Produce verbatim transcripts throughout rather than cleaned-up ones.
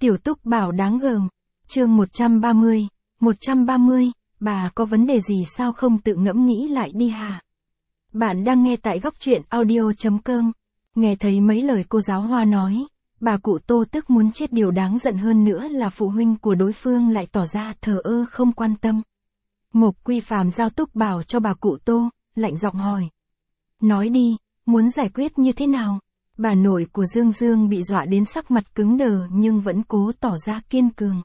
Tiểu Túc Bảo đáng gờm. Chương một trăm ba mươi. một trăm ba mươi, bà có vấn đề gì sao không tự ngẫm nghĩ lại đi hả? Bạn đang nghe tại góc truyện audio chấm com. Nghe thấy mấy lời cô giáo Hoa nói, bà cụ Tô tức muốn chết, điều đáng giận hơn nữa là phụ huynh của đối phương lại tỏ ra thờ ơ không quan tâm. Mộc Quy Phàm giao Túc Bảo cho bà cụ Tô, lạnh giọng hỏi. Nói đi, muốn giải quyết như thế nào? Bà nội của Dương Dương bị dọa đến sắc mặt cứng đờ nhưng vẫn cố tỏ ra kiên cường.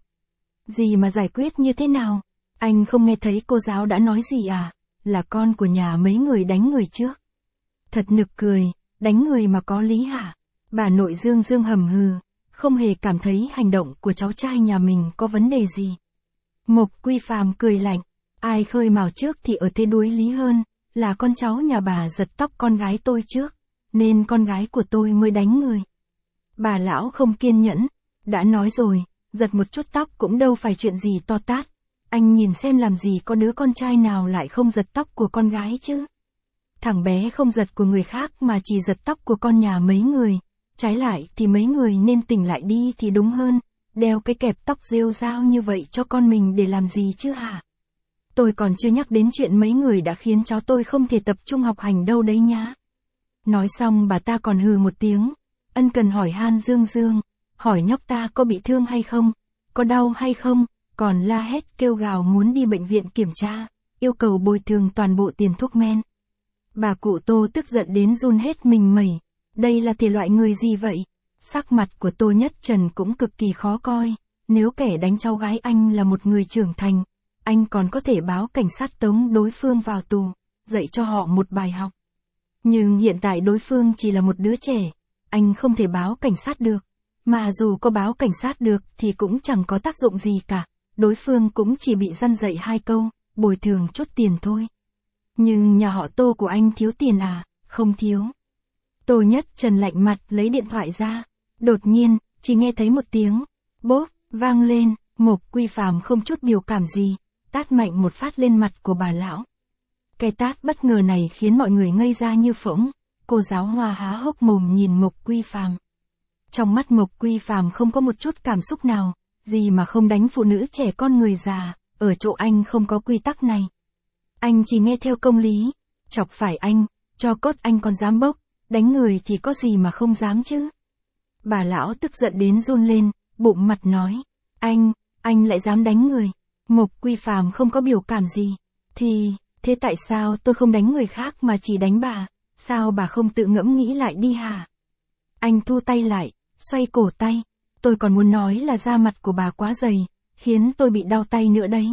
Gì mà giải quyết như thế nào? Anh không nghe thấy cô giáo đã nói gì à? Là con của nhà mấy người đánh người trước. Thật nực cười, đánh người mà có lý hả? Bà nội Dương Dương hầm hừ, không hề cảm thấy hành động của cháu trai nhà mình có vấn đề gì. Mộc Quy Phàm cười lạnh, ai khơi mào trước thì ở thế đuối lý hơn, là con cháu nhà bà giật tóc con gái tôi trước, nên con gái của tôi mới đánh người. Bà lão không kiên nhẫn, đã nói rồi, giật một chút tóc cũng đâu phải chuyện gì to tát. Anh nhìn xem làm gì có đứa con trai nào lại không giật tóc của con gái chứ. Thằng bé không giật của người khác mà chỉ giật tóc của con nhà mấy người. Trái lại thì mấy người nên tỉnh lại đi thì đúng hơn, đeo cái kẹp tóc rêu rao như vậy cho con mình để làm gì chứ hả? Tôi còn chưa nhắc đến chuyện mấy người đã khiến cháu tôi không thể tập trung học hành đâu đấy nhá. Nói xong bà ta còn hừ một tiếng, ân cần hỏi han Dương Dương, hỏi nhóc ta có bị thương hay không, có đau hay không, còn la hét kêu gào muốn đi bệnh viện kiểm tra, yêu cầu bồi thường toàn bộ tiền thuốc men. Bà cụ Tô tức giận đến run hết mình mẩy, đây là thể loại người gì vậy? Sắc mặt của Tô Nhất Trần cũng cực kỳ khó coi, nếu kẻ đánh cháu gái anh là một người trưởng thành, anh còn có thể báo cảnh sát tống đối phương vào tù, dạy cho họ một bài học. Nhưng hiện tại đối phương chỉ là một đứa trẻ, anh không thể báo cảnh sát được, mà dù có báo cảnh sát được thì cũng chẳng có tác dụng gì cả, đối phương cũng chỉ bị răn dạy hai câu, bồi thường chút tiền thôi. Nhưng nhà họ Tô của anh thiếu tiền à? Không thiếu. Tô Nhất Trần lạnh mặt lấy điện thoại ra, đột nhiên, chỉ nghe thấy một tiếng, bốp, vang lên, Mộc Quy Phàm không chút biểu cảm gì, tát mạnh một phát lên mặt của bà lão. Cái tát bất ngờ này khiến mọi người ngây ra như phỗng, cô giáo Hoa há hốc mồm nhìn Mộc Quy Phàm. Trong mắt Mộc Quy Phàm không có một chút cảm xúc nào, gì mà không đánh phụ nữ trẻ con người già, ở chỗ anh không có quy tắc này. Anh chỉ nghe theo công lý, chọc phải anh, cho cốt anh còn dám bốc, đánh người thì có gì mà không dám chứ. Bà lão tức giận đến run lên, bụng mặt nói, anh, anh lại dám đánh người. Mộc Quy Phàm không có biểu cảm gì, thì, thế tại sao tôi không đánh người khác mà chỉ đánh bà, sao bà không tự ngẫm nghĩ lại đi hả? Anh thu tay lại, xoay cổ tay, tôi còn muốn nói là da mặt của bà quá dày, khiến tôi bị đau tay nữa đấy.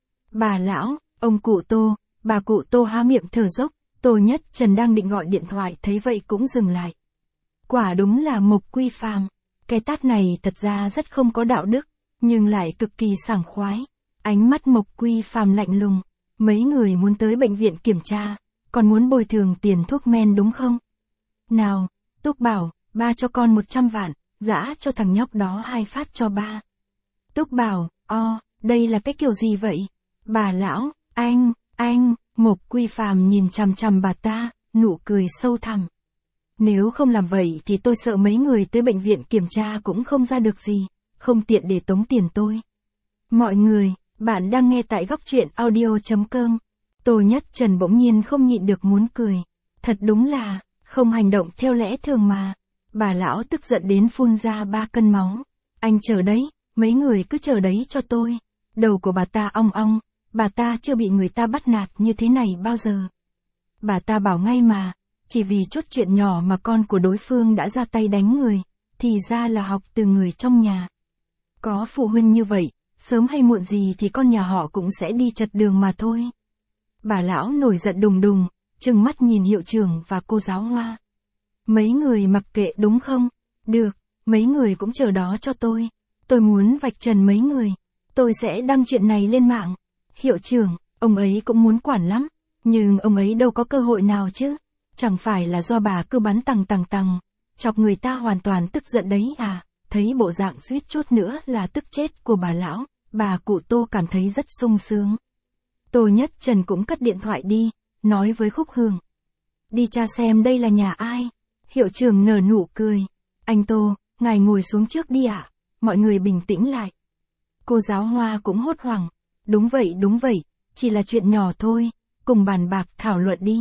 Bà lão, ông cụ Tô, bà cụ Tô há miệng thở dốc, Tô Nhất Trần đang định gọi điện thoại thấy vậy cũng dừng lại. Quả đúng là Mộc Quy Phàm, cái tát này thật ra rất không có đạo đức, nhưng lại cực kỳ sảng khoái. Ánh mắt Mộc Quy Phàm lạnh lùng, mấy người muốn tới bệnh viện kiểm tra, còn muốn bồi thường tiền thuốc men đúng không? Nào, Túc Bảo, ba cho con một trăm vạn, dã cho thằng nhóc đó hai phát cho ba. Túc Bảo, o, đây là cái kiểu gì vậy? Bà lão, anh, anh, Mộc Quy Phàm nhìn chằm chằm bà ta, nụ cười sâu thẳm. Nếu không làm vậy thì tôi sợ mấy người tới bệnh viện kiểm tra cũng không ra được gì, không tiện để tống tiền tôi. Mọi người, bạn đang nghe tại góc truyện audio chấm com. Tô Nhất Trần bỗng nhiên không nhịn được muốn cười. Thật đúng là, không hành động theo lẽ thường mà. Bà lão tức giận đến phun ra ba cân máu. Anh chờ đấy, mấy người cứ chờ đấy cho tôi. Đầu của bà ta ong ong, bà ta chưa bị người ta bắt nạt như thế này bao giờ. Bà ta bảo ngay mà, chỉ vì chút chuyện nhỏ mà con của đối phương đã ra tay đánh người, thì ra là học từ người trong nhà. Có phụ huynh như vậy, sớm hay muộn gì thì con nhà họ cũng sẽ đi chật đường mà thôi. Bà lão nổi giận đùng đùng, trừng mắt nhìn hiệu trưởng và cô giáo Hoa. Mấy người mặc kệ đúng không? Được, mấy người cũng chờ đó cho tôi. Tôi muốn vạch trần mấy người. Tôi sẽ đăng chuyện này lên mạng. Hiệu trưởng, ông ấy cũng muốn quản lắm. Nhưng ông ấy đâu có cơ hội nào chứ. Chẳng phải là do bà cứ bắn tằng tằng tằng, chọc người ta hoàn toàn tức giận đấy à. Thấy bộ dạng suýt chút nữa là tức chết của bà lão, bà cụ Tô cảm thấy rất sung sướng. Tô Nhất Trần cũng cất điện thoại đi, nói với Khúc Hương. Đi tra xem đây là nhà ai. Hiệu trưởng nở nụ cười. Anh Tô, ngài ngồi xuống trước đi ạ. mọi người bình tĩnh lại. Cô giáo Hoa cũng hốt hoảng. Đúng vậy đúng vậy, chỉ là chuyện nhỏ thôi, cùng bàn bạc thảo luận đi.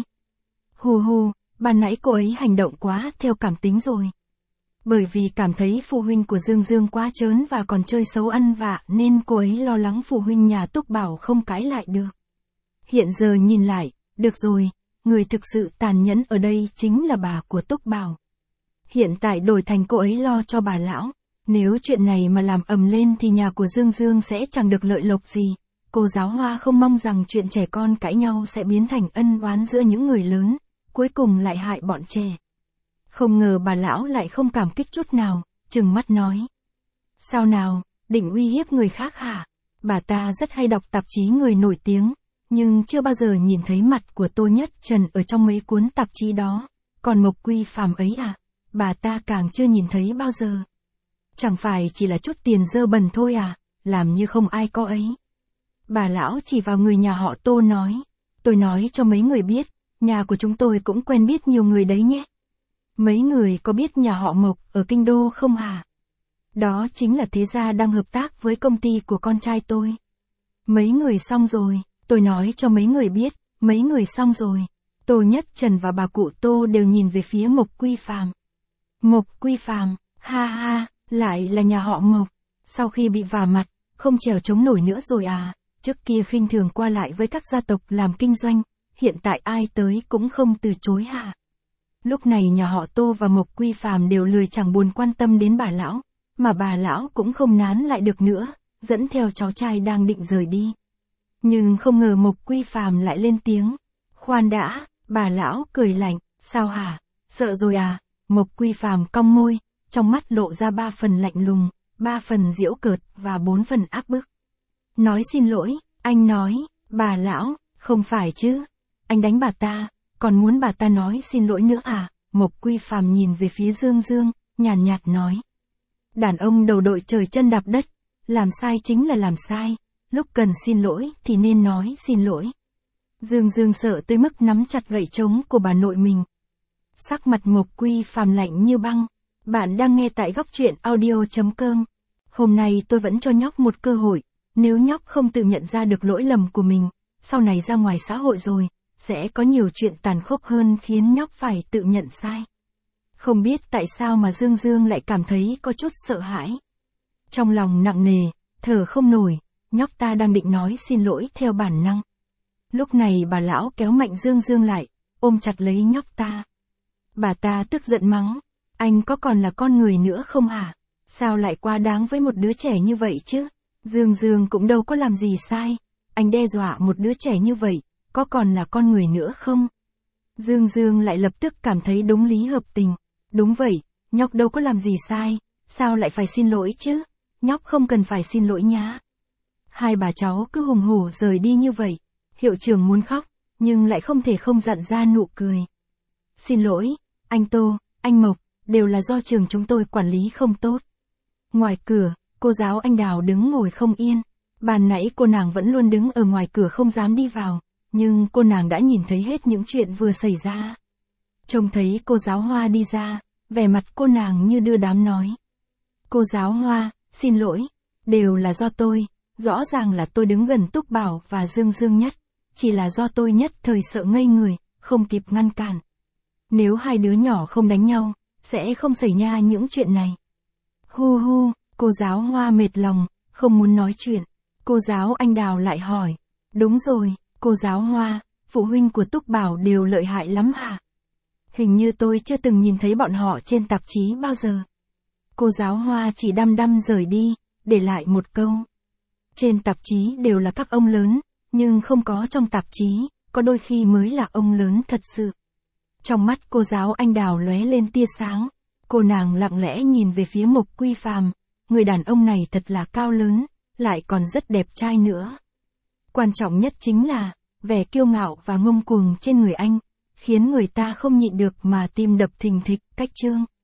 Hù hù, ban nãy cô ấy hành động quá theo cảm tính rồi. Bởi vì cảm thấy phụ huynh của Dương Dương quá trớn và còn chơi xấu ăn vạ nên cô ấy lo lắng phụ huynh nhà Túc Bảo không cãi lại được. Hiện giờ nhìn lại, được rồi, người thực sự tàn nhẫn ở đây chính là bà của Túc Bảo. Hiện tại đổi thành cô ấy lo cho bà lão. Nếu chuyện này mà làm ầm lên thì nhà của Dương Dương sẽ chẳng được lợi lộc gì. Cô giáo Hoa không mong rằng chuyện trẻ con cãi nhau sẽ biến thành ân oán giữa những người lớn, cuối cùng lại hại bọn trẻ. Không ngờ bà lão lại không cảm kích chút nào, trừng mắt nói. Sao nào, định uy hiếp người khác hả? Bà ta rất hay đọc tạp chí người nổi tiếng, nhưng chưa bao giờ nhìn thấy mặt của Tô Nhất Trần ở trong mấy cuốn tạp chí đó. Còn Mộc Quy Phàm ấy à, bà ta càng chưa nhìn thấy bao giờ. Chẳng phải chỉ là chút tiền dơ bẩn thôi à, làm như không ai có ấy. Bà lão chỉ vào người nhà họ Tô nói. Tôi nói cho mấy người biết, nhà của chúng tôi cũng quen biết nhiều người đấy nhé. Mấy người có biết nhà họ Mộc ở Kinh Đô không hả? Đó chính là thế gia đang hợp tác với công ty của con trai tôi. Mấy người xong rồi, tôi nói cho mấy người biết, mấy người xong rồi. Tô Nhất Trần và bà cụ Tô đều nhìn về phía Mộc Quy Phàm. Mộc Quy Phàm, ha ha, lại là nhà họ Mộc. Sau khi bị vả mặt, không trèo chống nổi nữa rồi à, trước kia khinh thường qua lại với các gia tộc làm kinh doanh, hiện tại ai tới cũng không từ chối hả? Lúc này nhà họ Tô và Mộc Quy Phàm đều lười chẳng buồn quan tâm đến bà lão, mà bà lão cũng không nán lại được nữa, dẫn theo cháu trai đang định rời đi. Nhưng không ngờ Mộc Quy Phàm lại lên tiếng. Khoan đã, bà lão cười lạnh, sao hả, sợ rồi à? Mộc Quy Phàm cong môi, trong mắt lộ ra ba phần lạnh lùng, ba phần giễu cợt và bốn phần áp bức. Nói xin lỗi, anh nói, bà lão, không phải chứ, anh đánh bà ta, còn muốn bà ta nói xin lỗi nữa à? Mộc Quy Phàm nhìn về phía Dương Dương, nhàn nhạt, nhạt nói. Đàn ông đầu đội trời chân đạp đất, làm sai chính là làm sai, lúc cần xin lỗi thì nên nói xin lỗi. Dương Dương sợ tới mức nắm chặt gậy trống của bà nội mình. Sắc mặt Mộc Quy Phàm lạnh như băng. Bạn đang nghe tại góc truyện audio chấm com. Hôm nay tôi vẫn cho nhóc một cơ hội, nếu nhóc không tự nhận ra được lỗi lầm của mình, sau này ra ngoài xã hội rồi, sẽ có nhiều chuyện tàn khốc hơn khiến nhóc phải tự nhận sai. Không biết tại sao mà Dương Dương lại cảm thấy có chút sợ hãi. Trong lòng nặng nề, thở không nổi, nhóc ta đang định nói xin lỗi theo bản năng. Lúc này bà lão kéo mạnh Dương Dương lại, ôm chặt lấy nhóc ta. Bà ta tức giận mắng, anh có còn là con người nữa không hả? Sao lại quá đáng với một đứa trẻ như vậy chứ? Dương Dương cũng đâu có làm gì sai, anh đe dọa một đứa trẻ như vậy, có còn là con người nữa không? Dương Dương lại lập tức cảm thấy đúng lý hợp tình. Đúng vậy, nhóc đâu có làm gì sai, sao lại phải xin lỗi chứ? Nhóc không cần phải xin lỗi nhá. Hai bà cháu cứ hùng hổ rời đi như vậy. Hiệu trưởng muốn khóc, nhưng lại không thể không dặn ra nụ cười. Xin lỗi, anh Tô, anh Mộc, đều là do trường chúng tôi quản lý không tốt. Ngoài cửa, cô giáo Anh Đào đứng ngồi không yên. Ban nãy cô nàng vẫn luôn đứng ở ngoài cửa không dám đi vào, nhưng cô nàng đã nhìn thấy hết những chuyện vừa xảy ra. Trông thấy cô giáo Hoa đi ra, vẻ mặt cô nàng như đưa đám nói. Cô giáo Hoa, xin lỗi, đều là do tôi, rõ ràng là tôi đứng gần Túc Bảo và Dương Dương nhất, chỉ là do tôi nhất thời sợ ngây người, không kịp ngăn cản. Nếu hai đứa nhỏ không đánh nhau, sẽ không xảy ra những chuyện này. Hu hu, cô giáo Hoa mệt lòng, không muốn nói chuyện. Cô giáo Anh Đào lại hỏi. Đúng rồi, cô giáo Hoa, phụ huynh của Túc Bảo đều lợi hại lắm hả? Hình như tôi chưa từng nhìn thấy bọn họ trên tạp chí bao giờ. Cô giáo Hoa chỉ đăm đăm rời đi, để lại một câu. Trên tạp chí đều là các ông lớn, nhưng không có trong tạp chí, có đôi khi mới là ông lớn thật sự. Trong mắt cô giáo Anh Đào lóe lên tia sáng, cô nàng lặng lẽ nhìn về phía Mộc Quy Phàm, người đàn ông này thật là cao lớn, lại còn rất đẹp trai nữa. Quan trọng nhất chính là, vẻ kiêu ngạo và ngông cuồng trên người anh, khiến người ta không nhịn được mà tim đập thình thịch. Cách chương